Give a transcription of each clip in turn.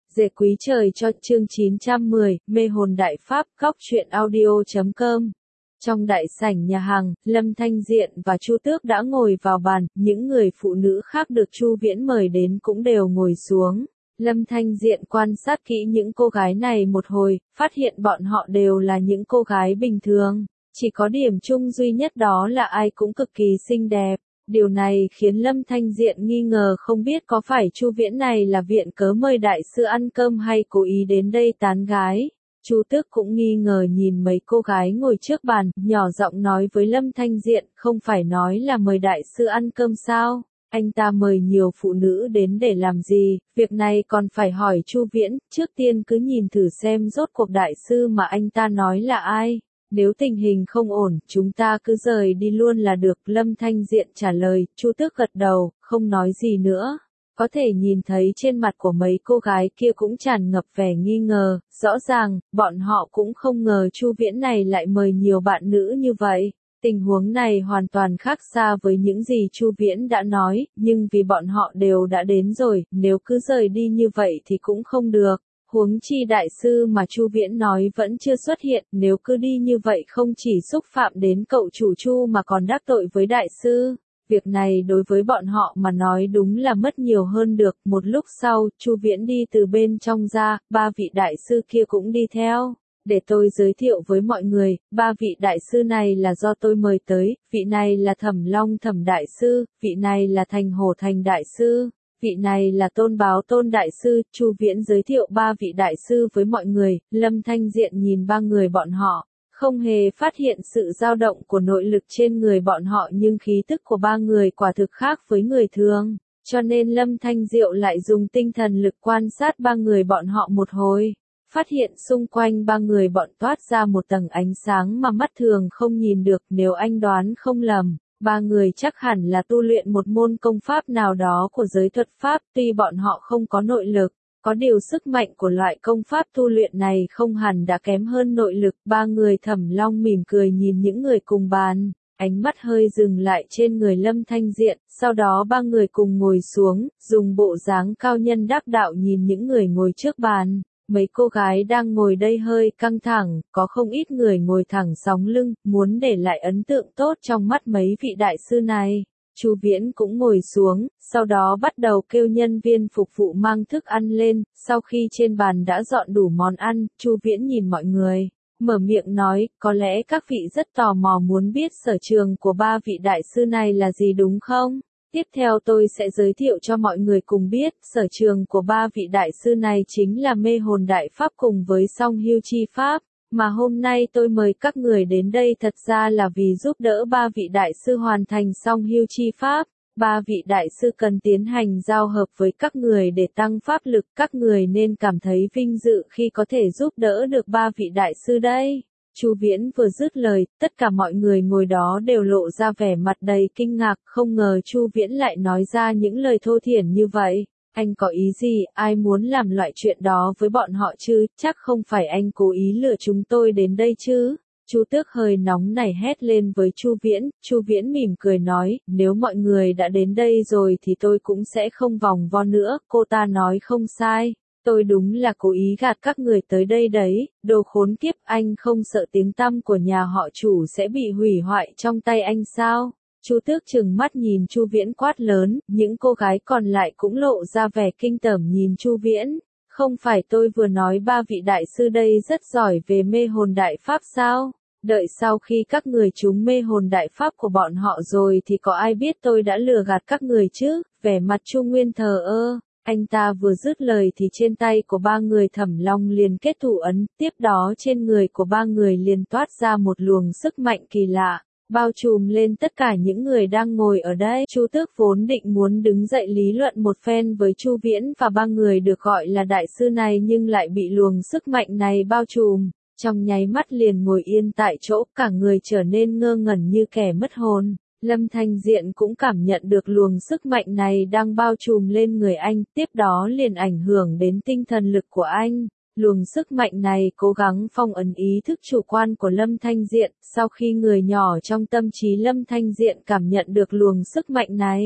Dệt quý trời cho chương 910, mê hồn đại pháp, góc truyện audio.com. Trong đại sảnh nhà hàng, Lâm Thanh Diện và Chu Tước đã ngồi vào bàn, những người phụ nữ khác được Chu Viễn mời đến cũng đều ngồi xuống. Lâm Thanh Diện quan sát kỹ những cô gái này một hồi, phát hiện bọn họ đều là những cô gái bình thường, chỉ có điểm chung duy nhất đó là ai cũng cực kỳ xinh đẹp. Điều này khiến Lâm Thanh Diện nghi ngờ không biết có phải Chu Viễn này là viện cớ mời đại sư ăn cơm hay cố ý đến đây tán gái. Chu Tước cũng nghi ngờ nhìn mấy cô gái ngồi trước bàn, nhỏ giọng nói với Lâm Thanh Diện, không phải nói là mời đại sư ăn cơm sao? Anh ta mời nhiều phụ nữ đến để làm gì? Việc này còn phải hỏi Chu Viễn, trước tiên cứ nhìn thử xem rốt cuộc đại sư mà anh ta nói là ai. Nếu tình hình không ổn, chúng ta cứ rời đi luôn là được. Lâm Thanh Diện trả lời. Chu Tước gật đầu, không nói gì nữa. Có thể nhìn thấy trên mặt của mấy cô gái kia cũng tràn ngập vẻ nghi ngờ, rõ ràng, bọn họ cũng không ngờ Chu Viễn này lại mời nhiều bạn nữ như vậy. Tình huống này hoàn toàn khác xa với những gì Chu Viễn đã nói, nhưng vì bọn họ đều đã đến rồi, nếu cứ rời đi như vậy thì cũng không được. Huống chi đại sư mà Chu Viễn nói vẫn chưa xuất hiện, nếu cứ đi như vậy không chỉ xúc phạm đến cậu chủ Chu mà còn đắc tội với đại sư. Việc này đối với bọn họ mà nói đúng là mất nhiều hơn được. Một lúc sau, Chu Viễn đi từ bên trong ra, ba vị đại sư kia cũng đi theo. Để tôi giới thiệu với mọi người, ba vị đại sư này là do tôi mời tới, vị này là Thẩm Long Thẩm đại sư, vị này là Thành Hổ Thành đại sư. Vị này là Tôn Báo Tôn đại sư. Chu Viễn giới thiệu ba vị đại sư với mọi người. Lâm Thanh Diện nhìn ba người bọn họ, không hề phát hiện sự dao động của nội lực trên người bọn họ, nhưng khí tức của ba người quả thực khác với người thường, cho nên Lâm Thanh Diệu lại dùng tinh thần lực quan sát ba người bọn họ một hồi, phát hiện xung quanh ba người bọn toát ra một tầng ánh sáng mà mắt thường không nhìn được. Nếu anh đoán không lầm, ba người chắc hẳn là tu luyện một môn công pháp nào đó của giới thuật pháp, tuy bọn họ không có nội lực, có điều sức mạnh của loại công pháp tu luyện này không hẳn đã kém hơn nội lực. Ba người Thẩm Long mỉm cười nhìn những người cùng bàn, ánh mắt hơi dừng lại trên người Lâm Thanh Diện, sau đó ba người cùng ngồi xuống, dùng bộ dáng cao nhân đắc đạo nhìn những người ngồi trước bàn. Mấy cô gái đang ngồi đây hơi căng thẳng, có không ít người ngồi thẳng sóng lưng, muốn để lại ấn tượng tốt trong mắt mấy vị đại sư này. Chu Viễn cũng ngồi xuống, sau đó bắt đầu kêu nhân viên phục vụ mang thức ăn lên. Sau khi trên bàn đã dọn đủ món ăn, Chu Viễn nhìn mọi người, mở miệng nói, có lẽ các vị rất tò mò muốn biết sở trường của ba vị đại sư này là gì đúng không? Tiếp theo tôi sẽ giới thiệu cho mọi người cùng biết, sở trường của ba vị đại sư này chính là mê hồn đại pháp cùng với song hưu chi pháp, mà hôm nay tôi mời các người đến đây thật ra là vì giúp đỡ ba vị đại sư hoàn thành song hưu chi pháp. Ba vị đại sư cần tiến hành giao hợp với các người để tăng pháp lực, các người nên cảm thấy vinh dự khi có thể giúp đỡ được ba vị đại sư đây. Chu Viễn vừa dứt lời, tất cả mọi người ngồi đó đều lộ ra vẻ mặt đầy kinh ngạc, không ngờ Chu Viễn lại nói ra những lời thô thiển như vậy. Anh có ý gì, ai muốn làm loại chuyện đó với bọn họ chứ, chắc không phải anh cố ý lừa chúng tôi đến đây chứ. Chu Tước hơi nóng nảy hét lên với Chu Viễn mỉm cười nói, nếu mọi người đã đến đây rồi thì tôi cũng sẽ không vòng vo nữa. Cô ta nói không sai, tôi đúng là cố ý gạt các người tới đây đấy. Đồ khốn kiếp, anh không sợ tiếng tăm của nhà họ Chủ sẽ bị hủy hoại trong tay anh sao? Chu Tước trừng mắt nhìn Chu Viễn quát lớn, những cô gái còn lại cũng lộ ra vẻ kinh tởm nhìn Chu Viễn. Không phải tôi vừa nói ba vị đại sư đây rất giỏi về mê hồn đại pháp sao? Đợi sau khi các người trúng mê hồn đại pháp của bọn họ rồi thì có ai biết tôi đã lừa gạt các người chứ? Vẻ mặt Chu Nguyên thờ ơ. Anh ta vừa dứt lời thì trên tay của ba người Thẩm Long liền kết thủ ấn, tiếp đó trên người của ba người liền toát ra một luồng sức mạnh kỳ lạ, bao trùm lên tất cả những người đang ngồi ở đây. Chu Tước vốn định muốn đứng dậy lý luận một phen với Chu Viễn và ba người được gọi là đại sư này, nhưng lại bị luồng sức mạnh này bao trùm, trong nháy mắt liền ngồi yên tại chỗ, cả người trở nên ngơ ngẩn như kẻ mất hồn. Lâm Thanh Diện cũng cảm nhận được luồng sức mạnh này đang bao trùm lên người anh, tiếp đó liền ảnh hưởng đến tinh thần lực của anh. Luồng sức mạnh này cố gắng phong ấn ý thức chủ quan của Lâm Thanh Diện. Sau khi người nhỏ trong tâm trí Lâm Thanh Diện cảm nhận được luồng sức mạnh này,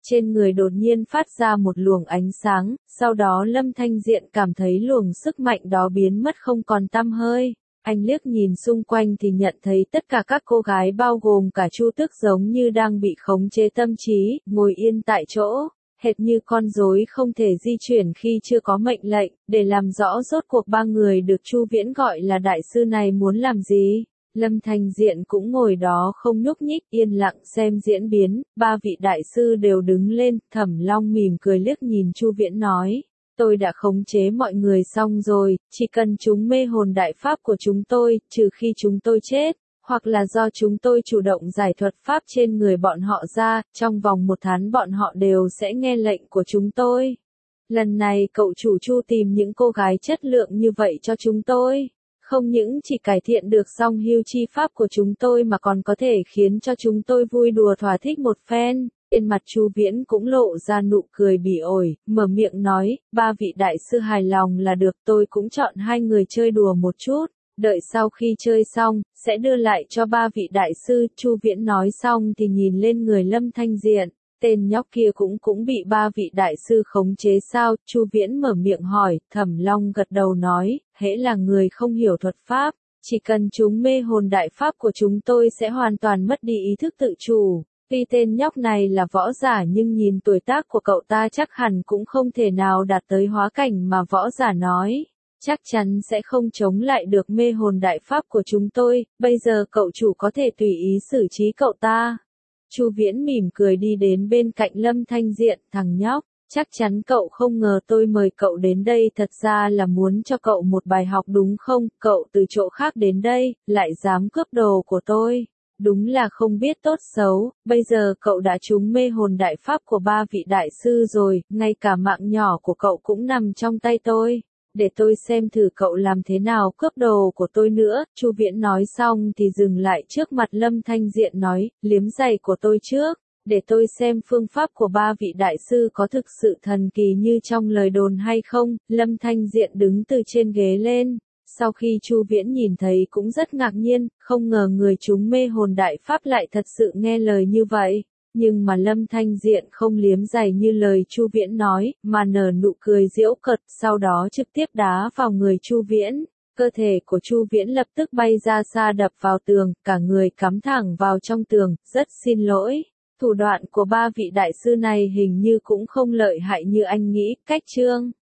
Trên người đột nhiên phát ra một luồng ánh sáng, sau đó Lâm Thanh Diện cảm thấy luồng sức mạnh đó biến mất không còn tăm hơi. Anh liếc nhìn xung quanh thì nhận thấy tất cả các cô gái bao gồm cả Chu Tước giống như đang bị khống chế tâm trí, ngồi yên tại chỗ, hệt như con rối không thể di chuyển khi chưa có mệnh lệnh. Để làm rõ rốt cuộc ba người được Chu Viễn gọi là đại sư này muốn làm gì, Lâm Thanh Diện cũng ngồi đó không nhúc nhích, yên lặng xem diễn biến. Ba vị đại sư đều đứng lên, Thẩm Long mỉm cười liếc nhìn Chu Viễn nói: tôi đã khống chế mọi người xong rồi, chỉ cần chúng mê hồn đại pháp của chúng tôi, trừ khi chúng tôi chết, hoặc là do chúng tôi chủ động giải thuật pháp trên người bọn họ ra, trong vòng 1 tháng bọn họ đều sẽ nghe lệnh của chúng tôi. Lần này cậu chủ Chu tìm những cô gái chất lượng như vậy cho chúng tôi, không những chỉ cải thiện được song hưu chi pháp của chúng tôi mà còn có thể khiến cho chúng tôi vui đùa thỏa thích một phen. Trên mặt Chu Viễn cũng lộ ra nụ cười bỉ ổi, mở miệng nói: ba vị đại sư hài lòng là được, tôi cũng chọn 2 người chơi đùa một chút, đợi sau khi chơi xong, sẽ đưa lại cho ba vị đại sư. Chu Viễn nói xong thì nhìn lên người Lâm Thanh Diện, tên nhóc kia cũng bị ba vị đại sư khống chế sao? Chu Viễn mở miệng hỏi. Thẩm Long gật đầu nói: hễ là người không hiểu thuật pháp, chỉ cần chúng mê hồn đại pháp của chúng tôi sẽ hoàn toàn mất đi ý thức tự chủ. Tuy tên nhóc này là võ giả nhưng nhìn tuổi tác của cậu ta chắc hẳn cũng không thể nào đạt tới hóa cảnh mà võ giả nói. Chắc chắn sẽ không chống lại được mê hồn đại pháp của chúng tôi, bây giờ cậu chủ có thể tùy ý xử trí cậu ta. Chu Viễn mỉm cười đi đến bên cạnh Lâm Thanh Diện. Thằng nhóc, chắc chắn cậu không ngờ tôi mời cậu đến đây thật ra là muốn cho cậu một bài học đúng không? Cậu từ chỗ khác đến đây, lại dám cướp đồ của tôi. Đúng là không biết tốt xấu, bây giờ cậu đã trúng mê hồn đại pháp của ba vị đại sư rồi, ngay cả mạng nhỏ của cậu cũng nằm trong tay tôi. Để tôi xem thử cậu làm thế nào cướp đồ của tôi nữa. Chu Viễn nói xong thì dừng lại trước mặt Lâm Thanh Diện nói: liếm giày của tôi trước, để tôi xem phương pháp của ba vị đại sư có thực sự thần kỳ như trong lời đồn hay không. Lâm Thanh Diện đứng từ trên ghế lên. Sau khi Chu Viễn nhìn thấy cũng rất ngạc nhiên, không ngờ người chúng mê hồn đại pháp lại thật sự nghe lời như vậy. Nhưng mà Lâm Thanh Diện không liếm giày như lời Chu Viễn nói, mà nở nụ cười giễu cợt, sau đó trực tiếp đá vào người Chu Viễn. Cơ thể của Chu Viễn lập tức bay ra xa đập vào tường, cả người cắm thẳng vào trong tường. Rất xin lỗi, thủ đoạn của ba vị đại sư này hình như cũng không lợi hại như anh nghĩ. Cách chương